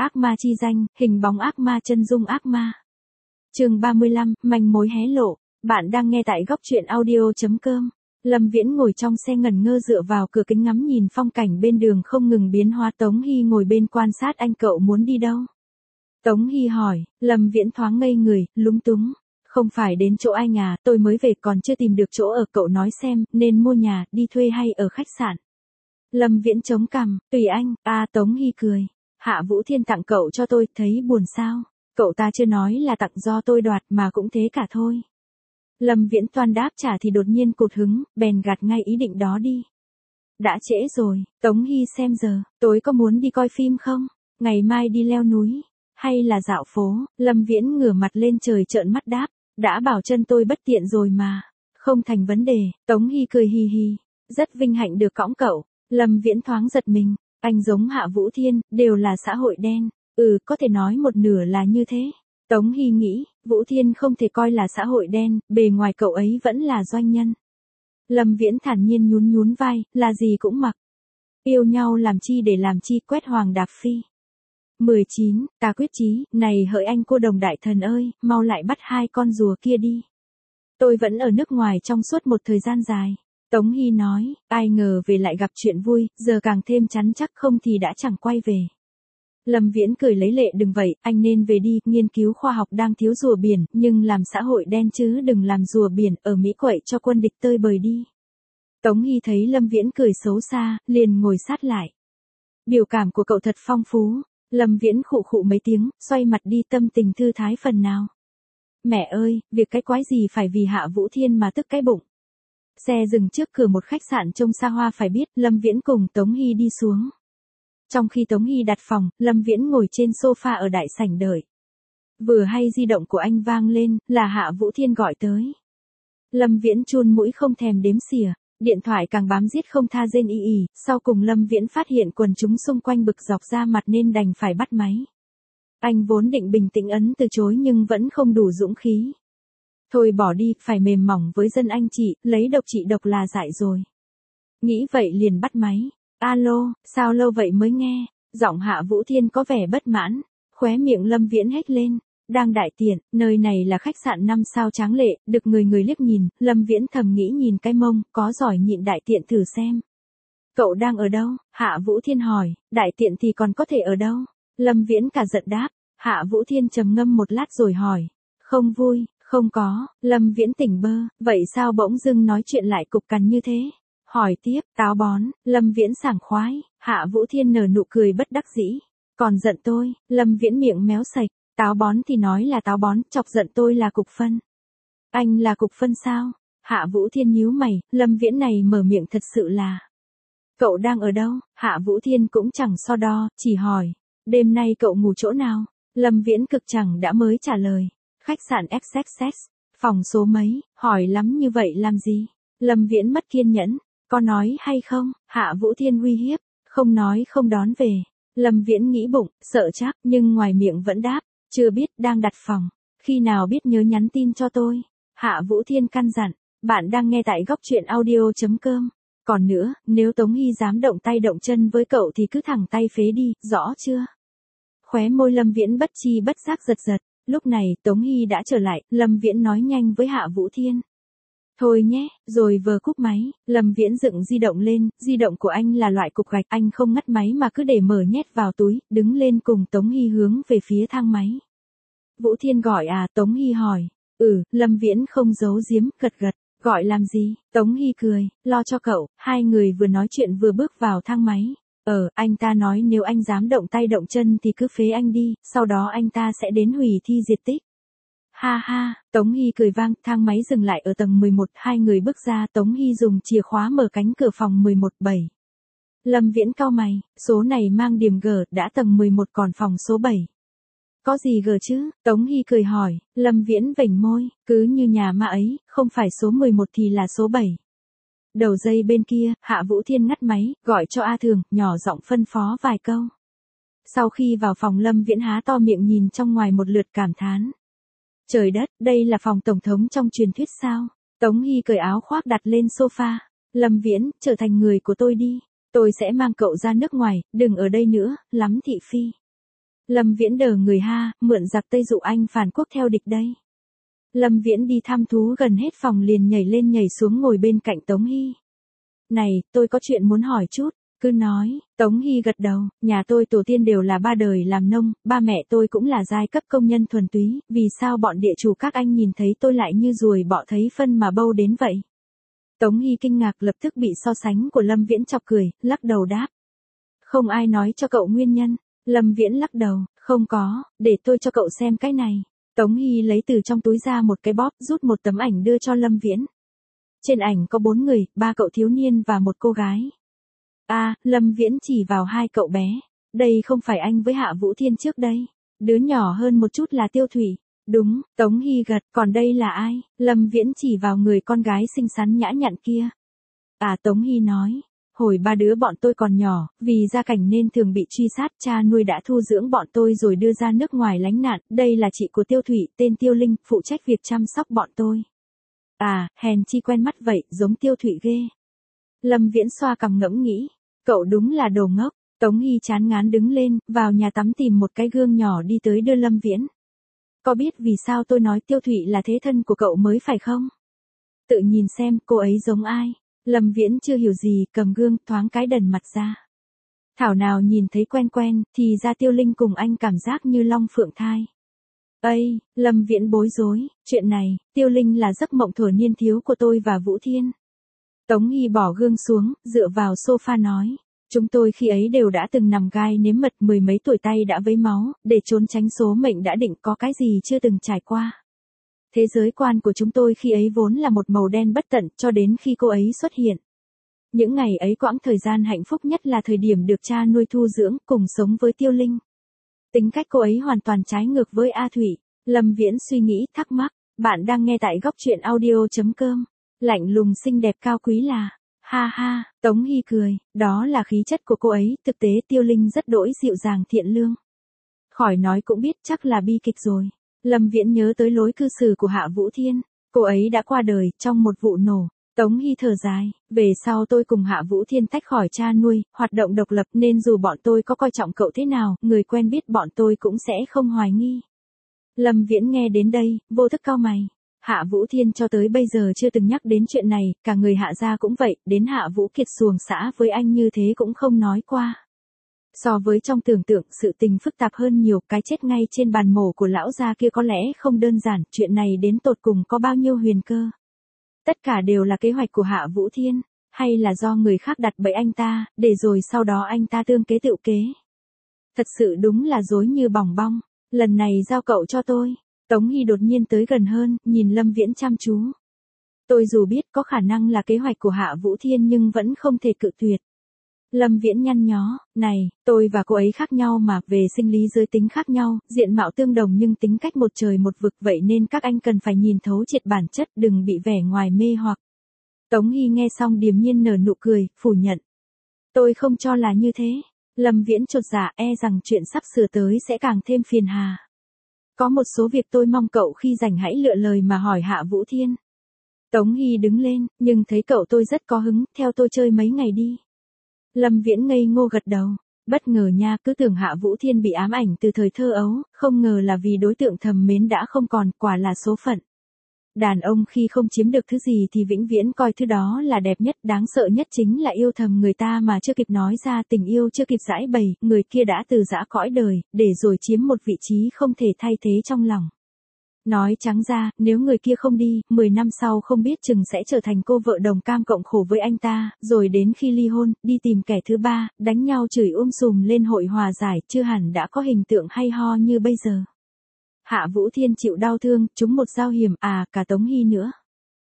Ác ma chi danh, hình bóng ác ma, chân dung ác ma. Chương 35, manh mối hé lộ. Bạn đang nghe tại góc truyện audio.com. Lâm Viễn ngồi trong xe ngẩn ngơ dựa vào cửa kính ngắm nhìn phong cảnh bên đường không ngừng biến hóa. Tống Hy ngồi bên quan sát. Anh cậu muốn đi đâu? Tống Hy hỏi. Lâm Viễn thoáng ngây người, lúng túng. Không phải đến chỗ anh à, tôi mới về còn chưa tìm được chỗ ở. Cậu nói xem, nên mua nhà, đi thuê hay ở khách sạn? Lâm Viễn chống cằm, tùy anh. Tống Hy cười. Hạ Vũ Thiên tặng cậu cho tôi, thấy buồn sao? Cậu ta chưa nói là tặng do tôi đoạt mà cũng thế cả thôi. Lâm Viễn toan đáp trả thì đột nhiên cụt hứng, bèn gạt ngay ý định đó đi. Đã trễ rồi, Tống Hy xem giờ, tối có muốn đi coi phim không? Ngày mai đi leo núi, hay là dạo phố? Lâm Viễn ngửa mặt lên trời trợn mắt đáp, đã bảo chân tôi bất tiện rồi mà. Không thành vấn đề. Tống Hy cười hì hì, rất vinh hạnh được cõng cậu. Lâm Viễn thoáng giật mình, anh giống Hạ Vũ Thiên, đều là xã hội đen. Có thể nói một nửa là như thế. Tống Hy nghĩ, Vũ Thiên không thể coi là xã hội đen, bề ngoài cậu ấy vẫn là doanh nhân. Lâm Viễn thản nhiên nhún nhún vai, là gì cũng mặc. Yêu nhau làm chi để làm chi, quét hoàng đạp phi. 19, ta quyết chí, này hỡi anh cô đồng đại thần ơi, mau lại bắt hai con rùa kia đi. Tôi vẫn ở nước ngoài trong suốt một thời gian dài. Tống Hy nói, ai ngờ về lại gặp chuyện vui, giờ càng thêm chắn chắc, không thì đã chẳng quay về. Lâm Viễn cười lấy lệ, đừng vậy, anh nên về đi, nghiên cứu khoa học đang thiếu rùa biển, nhưng làm xã hội đen chứ đừng làm rùa biển, ở Mỹ quậy cho quân địch tơi bời đi. Tống Hy thấy Lâm Viễn cười xấu xa, liền ngồi sát lại. Biểu cảm của cậu thật phong phú. Lâm Viễn khụ khụ mấy tiếng, xoay mặt đi, tâm tình thư thái phần nào. Mẹ ơi, việc cái quái gì phải vì Hạ Vũ Thiên mà tức cái bụng. Xe dừng trước cửa một khách sạn trông xa hoa phải biết, Lâm Viễn cùng Tống Hy đi xuống. Trong khi Tống Hy đặt phòng, Lâm Viễn ngồi trên sofa ở đại sảnh đợi. Vừa hay di động của anh vang lên, là Hạ Vũ Thiên gọi tới. Lâm Viễn chun mũi không thèm đếm xỉa, điện thoại càng bám giết không tha rên y ỉ, sau cùng Lâm Viễn phát hiện quần chúng xung quanh bực dọc ra mặt nên đành phải bắt máy. Anh vốn định bình tĩnh ấn từ chối nhưng vẫn không đủ dũng khí. Thôi bỏ đi, phải mềm mỏng với dân anh chị, lấy độc trị độc là dại rồi. Nghĩ vậy liền bắt máy. Alo, sao lâu vậy mới nghe? Giọng Hạ Vũ Thiên có vẻ bất mãn, khóe miệng Lâm Viễn hét lên. Đang đại tiện, nơi này là khách sạn 5 sao tráng lệ, được người người liếc nhìn, Lâm Viễn thầm nghĩ nhìn cái mông, có giỏi nhịn đại tiện thử xem. Cậu đang ở đâu? Hạ Vũ Thiên hỏi, đại tiện thì còn có thể ở đâu? Lâm Viễn cả giận đáp. Hạ Vũ Thiên trầm ngâm một lát rồi hỏi, không vui, không có. Lâm Viễn tỉnh bơ, vậy sao bỗng dưng nói chuyện lại cục cằn như thế? Hỏi tiếp, táo bón. Lâm Viễn sảng khoái. Hạ Vũ Thiên nở nụ cười bất đắc dĩ. Còn giận tôi? Lâm Viễn miệng méo sạch. Táo bón thì nói là táo bón, chọc giận tôi là cục phân. Anh là cục phân sao? Hạ Vũ Thiên nhíu mày, Lâm Viễn này mở miệng thật sự là. Cậu đang ở đâu? Hạ Vũ Thiên cũng chẳng so đo, chỉ hỏi. Đêm nay cậu ngủ chỗ nào? Lâm Viễn cực chẳng đã mới trả lời. Khách sạn XXX. Phòng số mấy? Hỏi lắm như vậy làm gì? Lâm Viễn mất kiên nhẫn. Có nói hay không? Hạ Vũ Thiên uy hiếp. Không nói không đón về. Lâm Viễn nghĩ bụng, sợ chắc, nhưng ngoài miệng vẫn đáp. Chưa biết, đang đặt phòng. Khi nào biết nhớ nhắn tin cho tôi. Hạ Vũ Thiên căn dặn. Bạn đang nghe tại góc truyện audio.com. Còn nữa, nếu Tống Hy dám động tay động chân với cậu thì cứ thẳng tay phế đi, rõ chưa? Khóe môi Lâm Viễn bất chi bất giác giật giật. Lúc này, Tống Hy đã trở lại, Lâm Viễn nói nhanh với Hạ Vũ Thiên. Thôi nhé, rồi vừa cúp máy, Lâm Viễn dựng di động lên, di động của anh là loại cục gạch, anh không ngắt máy mà cứ để mở nhét vào túi, đứng lên cùng Tống Hy hướng về phía thang máy. Vũ Thiên gọi à? Tống Hy hỏi. Lâm Viễn không giấu giếm, gật gật. Gọi làm gì? Tống Hy cười, lo cho cậu. Hai người vừa nói chuyện vừa bước vào thang máy. Anh ta nói nếu anh dám động tay động chân thì cứ phế anh đi, sau đó anh ta sẽ đến hủy thi diệt tích. Ha ha, Tống Hy cười vang, thang máy dừng lại ở tầng 11, hai người bước ra, Tống Hy dùng chìa khóa mở cánh cửa phòng 11-7. Lâm Viễn cau mày, số này mang điểm G, đã tầng 11 còn phòng số 7. Có gì G chứ? Tống Hy cười hỏi, Lâm Viễn vểnh môi, cứ như nhà ma ấy, không phải số 11 thì là số 7. Đầu dây bên kia, Hạ Vũ Thiên ngắt máy, gọi cho A Thường, nhỏ giọng phân phó vài câu. Sau khi vào phòng Lâm Viễn há to miệng nhìn trong ngoài một lượt cảm thán. Trời đất, đây là phòng tổng thống trong truyền thuyết sao? Tống Hy cởi áo khoác đặt lên sofa. Lâm Viễn, trở thành người của tôi đi. Tôi sẽ mang cậu ra nước ngoài, đừng ở đây nữa, lắm thị phi. Lâm Viễn đờ người ha, mượn giặc Tây dụ anh phản quốc theo địch đây. Lâm Viễn đi thăm thú gần hết phòng liền nhảy lên nhảy xuống ngồi bên cạnh Tống Hy. Này, tôi có chuyện muốn hỏi chút, cứ nói. Tống Hy gật đầu, nhà tôi tổ tiên đều là 3 đời làm nông, ba mẹ tôi cũng là giai cấp công nhân thuần túy, vì sao bọn địa chủ các anh nhìn thấy tôi lại như ruồi bọ thấy phân mà bâu đến vậy? Tống Hy kinh ngạc lập tức bị so sánh của Lâm Viễn chọc cười, lắc đầu đáp. Không ai nói cho cậu nguyên nhân. Lâm Viễn lắc đầu, không có, để tôi cho cậu xem cái này. Tống Hy lấy từ trong túi ra một cái bóp, rút một tấm ảnh đưa cho Lâm Viễn. Trên ảnh có 4 người, 3 cậu thiếu niên và một cô gái. Lâm Viễn chỉ vào 2 cậu bé. Đây không phải anh với Hạ Vũ Thiên trước đây. Đứa nhỏ hơn một chút là Tiêu Thủy. Đúng, Tống Hy gật, còn đây là ai? Lâm Viễn chỉ vào người con gái xinh xắn nhã nhặn kia. Tống Hy nói. Hồi 3 đứa bọn tôi còn nhỏ, vì gia cảnh nên thường bị truy sát, cha nuôi đã thu dưỡng bọn tôi rồi đưa ra nước ngoài lánh nạn, đây là chị của Tiêu Thủy, tên Tiêu Linh, phụ trách việc chăm sóc bọn tôi. Hèn chi quen mắt vậy, giống Tiêu Thủy ghê. Lâm Viễn xoa cằm ngẫm nghĩ, cậu đúng là đồ ngốc. Tống Hy chán ngán đứng lên, vào nhà tắm tìm một cái gương nhỏ đi tới đưa Lâm Viễn. Có biết vì sao tôi nói Tiêu Thủy là thế thân của cậu mới phải không? Tự nhìn xem cô ấy giống ai. Lâm Viễn chưa hiểu gì, cầm gương thoáng cái đần mặt ra. Thảo nào nhìn thấy quen quen, thì ra Tiêu Linh cùng anh cảm giác như long phượng thai. Lâm Viễn bối rối, chuyện này, Tiêu Linh là giấc mộng thuở niên thiếu của tôi và Vũ Thiên. Tống Hy bỏ gương xuống, dựa vào sofa nói. Chúng tôi khi ấy đều đã từng nằm gai nếm mật, 10 mấy tuổi tay đã vấy máu, để trốn tránh số mệnh đã định, có cái gì chưa từng trải qua. Thế giới quan của chúng tôi khi ấy vốn là một màu đen bất tận, cho đến khi cô ấy xuất hiện. Những ngày ấy quãng thời gian hạnh phúc nhất là thời điểm được cha nuôi thu dưỡng, cùng sống với Tiêu Linh. Tính cách cô ấy hoàn toàn trái ngược với A Thủy. Lâm Viễn suy nghĩ thắc mắc, bạn đang nghe tại góc truyện audio.com. Lạnh lùng xinh đẹp cao quý là, ha, Tống Hy cười, đó là khí chất của cô ấy, thực tế Tiêu Linh rất đỗi dịu dàng thiện lương. Khỏi nói cũng biết chắc là bi kịch rồi. Lâm Viễn nhớ tới lối cư xử của Hạ Vũ Thiên, cô ấy đã qua đời trong một vụ nổ. Tống Hy thở dài, về sau tôi cùng Hạ Vũ Thiên tách khỏi cha nuôi, hoạt động độc lập nên dù bọn tôi có coi trọng cậu thế nào, người quen biết bọn tôi cũng sẽ không hoài nghi. Lâm Viễn nghe đến đây, vô thức cau mày. Hạ Vũ Thiên cho tới bây giờ chưa từng nhắc đến chuyện này, cả người Hạ gia cũng vậy, đến Hạ Vũ Kiệt xuồng xã với anh như thế cũng không nói qua. So với trong tưởng tượng, sự tình phức tạp hơn nhiều, cái chết ngay trên bàn mổ của lão gia kia có lẽ không đơn giản, chuyện này đến tột cùng có bao nhiêu huyền cơ. Tất cả đều là kế hoạch của Hạ Vũ Thiên, hay là do người khác đặt bẫy anh ta, để rồi sau đó anh ta tương kế tự kế. Thật sự đúng là dối như bòng bong, lần này giao cậu cho tôi. Tống Hy đột nhiên tới gần hơn, nhìn Lâm Viễn chăm chú. Tôi dù biết có khả năng là kế hoạch của Hạ Vũ Thiên nhưng vẫn không thể cự tuyệt. Lâm Viễn nhăn nhó, này, tôi và cô ấy khác nhau mà, về sinh lý giới tính khác nhau, diện mạo tương đồng nhưng tính cách một trời một vực, vậy nên các anh cần phải nhìn thấu triệt bản chất, đừng bị vẻ ngoài mê hoặc. Tống Hy nghe xong điềm nhiên nở nụ cười, phủ nhận. Tôi không cho là như thế. Lâm Viễn chột dạ, e rằng chuyện sắp sửa tới sẽ càng thêm phiền hà. Có một số việc tôi mong cậu khi rảnh hãy lựa lời mà hỏi Hạ Vũ Thiên. Tống Hy đứng lên, nhưng thấy cậu tôi rất có hứng, theo tôi chơi mấy ngày đi. Lâm Viễn ngây ngô gật đầu. Bất ngờ nha, cứ tưởng Hạ Vũ Thiên bị ám ảnh từ thời thơ ấu, không ngờ là vì đối tượng thầm mến đã không còn, quả là số phận. Đàn ông khi không chiếm được thứ gì thì vĩnh viễn coi thứ đó là đẹp nhất, đáng sợ nhất chính là yêu thầm người ta mà chưa kịp nói ra, tình yêu chưa kịp giải bày, người kia đã từ giã cõi đời, để rồi chiếm một vị trí không thể thay thế trong lòng. Nói trắng ra, nếu người kia không đi, 10 năm sau không biết chừng sẽ trở thành cô vợ đồng cam cộng khổ với anh ta, rồi đến khi ly hôn, đi tìm kẻ thứ ba, đánh nhau chửi sùm lên hội hòa giải, chưa hẳn đã có hình tượng hay ho như bây giờ. Hạ Vũ Thiên chịu đau thương, trúng một dao hiểm, cả Tống Hy nữa.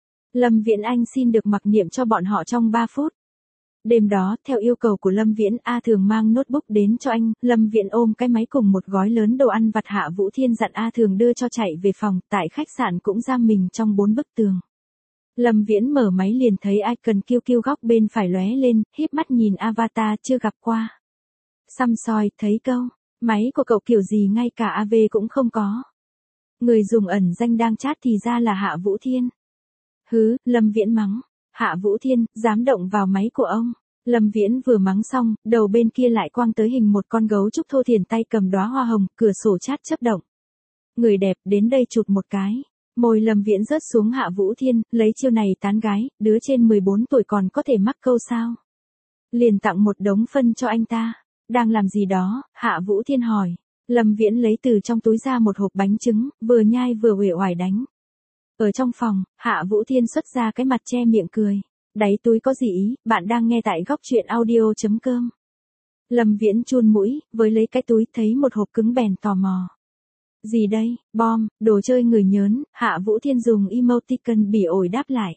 Lâm Viễn anh xin được mặc niệm cho bọn họ trong 3 phút. Đêm đó, theo yêu cầu của Lâm Viễn, A Thường mang notebook đến cho anh, Lâm Viễn ôm cái máy cùng một gói lớn đồ ăn vặt, Hạ Vũ Thiên dặn A Thường đưa cho chạy về phòng, tại khách sạn cũng giam mình trong 4 bức tường. Lâm Viễn mở máy liền thấy icon QQ góc bên phải lóe lên, híp mắt nhìn avatar chưa gặp qua. Xăm soi, thấy câu, máy của cậu kiểu gì ngay cả AV cũng không có. Người dùng ẩn danh đang chat thì ra là Hạ Vũ Thiên. Lâm Viễn mắng. Hạ Vũ Thiên, dám động vào máy của ông. Lâm Viễn vừa mắng xong, đầu bên kia lại quang tới hình một con gấu trúc thô thiển tay cầm đóa hoa hồng, cửa sổ chat chớp động. Người đẹp, đến đây chụp một cái. Môi Lâm Viễn rớt xuống Hạ Vũ Thiên, lấy chiêu này tán gái, đứa trên 14 tuổi còn có thể mắc câu sao? Liền tặng một đống phân cho anh ta. Đang làm gì đó? Hạ Vũ Thiên hỏi. Lâm Viễn lấy từ trong túi ra một hộp bánh trứng, vừa nhai vừa uể oải đánh. Ở trong phòng, Hạ Vũ Thiên xuất ra cái mặt che miệng cười. Đáy túi có gì ý, bạn đang nghe tại góc truyện audio.com. Lâm Viễn chun mũi, với lấy cái túi thấy một hộp cứng bèn tò mò. Gì đây, bom, đồ chơi người nhớn, Hạ Vũ Thiên dùng emoticon bỉ ổi đáp lại.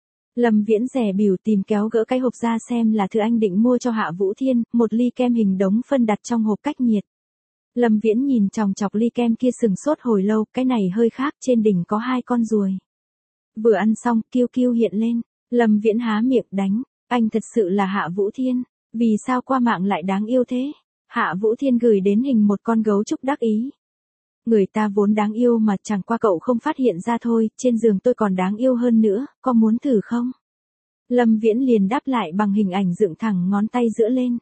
Lâm Viễn dè bỉu tìm kéo gỡ cái hộp ra xem là thứ anh định mua cho Hạ Vũ Thiên, một ly kem hình đống phân đặt trong hộp cách nhiệt. Lâm Viễn nhìn chòng chọc ly kem kia sừng sốt hồi lâu, cái này hơi khác, trên đỉnh có 2 con ruồi. Vừa ăn xong, kiêu kiêu hiện lên, Lâm Viễn há miệng đánh, anh thật sự là Hạ Vũ Thiên, vì sao qua mạng lại đáng yêu thế? Hạ Vũ Thiên gửi đến hình một con gấu trúc đắc ý. Người ta vốn đáng yêu mà chẳng qua cậu không phát hiện ra thôi, trên giường tôi còn đáng yêu hơn nữa, có muốn thử không? Lâm Viễn liền đáp lại bằng hình ảnh dựng thẳng ngón tay giữa lên.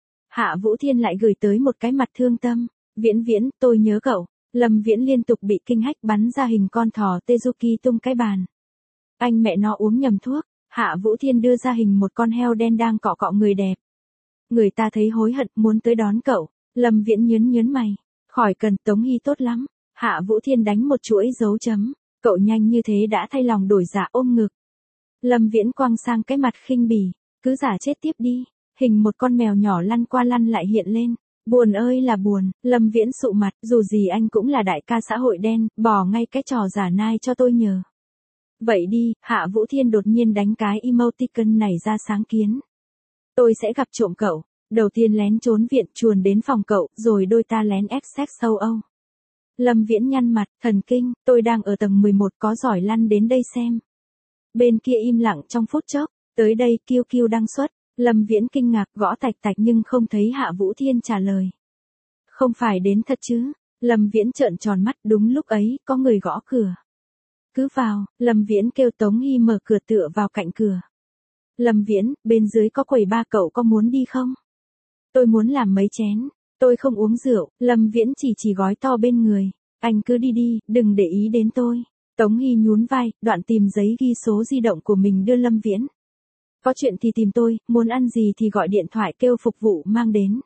Hạ Vũ Thiên lại gửi tới một cái mặt thương tâm. Viễn Viễn, tôi nhớ cậu. Lâm Viễn liên tục bị kinh hách bắn ra hình con thỏ Tezuki tung cái bàn. Anh mẹ nó uống nhầm thuốc. Hạ Vũ Thiên đưa ra hình một con heo đen đang cọ cọ người đẹp. Người ta thấy hối hận muốn tới đón cậu. Lâm Viễn nhớn mày. Khỏi cần, Tống Hy tốt lắm. Hạ Vũ Thiên đánh một chuỗi dấu chấm. Cậu nhanh như thế đã thay lòng đổi dạ ôm ngực. Lâm Viễn quăng sang cái mặt khinh bỉ. Cứ giả chết tiếp đi. Hình một con mèo nhỏ lăn qua lăn lại hiện lên. Buồn ơi là buồn, Lâm Viễn sụ mặt, dù gì anh cũng là đại ca xã hội đen, bỏ ngay cái trò giả nai cho tôi nhờ. Vậy đi, Hạ Vũ Thiên đột nhiên đánh cái emoticon này ra sáng kiến. Tôi sẽ gặp trộm cậu, đầu tiên lén trốn viện chuồn đến phòng cậu, rồi đôi ta lén XX sâu Âu. Lâm Viễn nhăn mặt, thần kinh, tôi đang ở tầng 11 có giỏi lăn đến đây xem. Bên kia im lặng trong phút chốc, tới đây kiêu kiêu đăng xuất. Lâm Viễn kinh ngạc gõ tạch tạch nhưng không thấy Hạ Vũ Thiên trả lời. Không phải đến thật chứ? Lâm Viễn trợn tròn mắt, đúng lúc ấy, có người gõ cửa. Cứ vào, Lâm Viễn kêu Tống Hy mở cửa tựa vào cạnh cửa. Lâm Viễn, bên dưới có quầy ba cậu có muốn đi không? Tôi muốn làm mấy chén. Tôi không uống rượu, Lâm Viễn chỉ gói to bên người. Anh cứ đi đi, đừng để ý đến tôi. Tống Hy nhún vai, đoạn tìm giấy ghi số di động của mình đưa Lâm Viễn. Có chuyện thì tìm tôi, muốn ăn gì thì gọi điện thoại kêu phục vụ mang đến.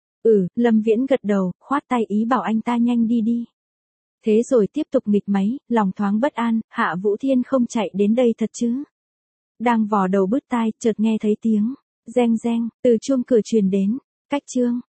Lâm Viễn gật đầu, khoát tay ý bảo anh ta nhanh đi đi. Thế rồi tiếp tục nghịch máy, lòng thoáng bất an, Hạ Vũ Thiên không chạy đến đây thật chứ. Đang vò đầu bứt tai, chợt nghe thấy tiếng, reng reng, từ chuông cửa truyền đến, cách chương.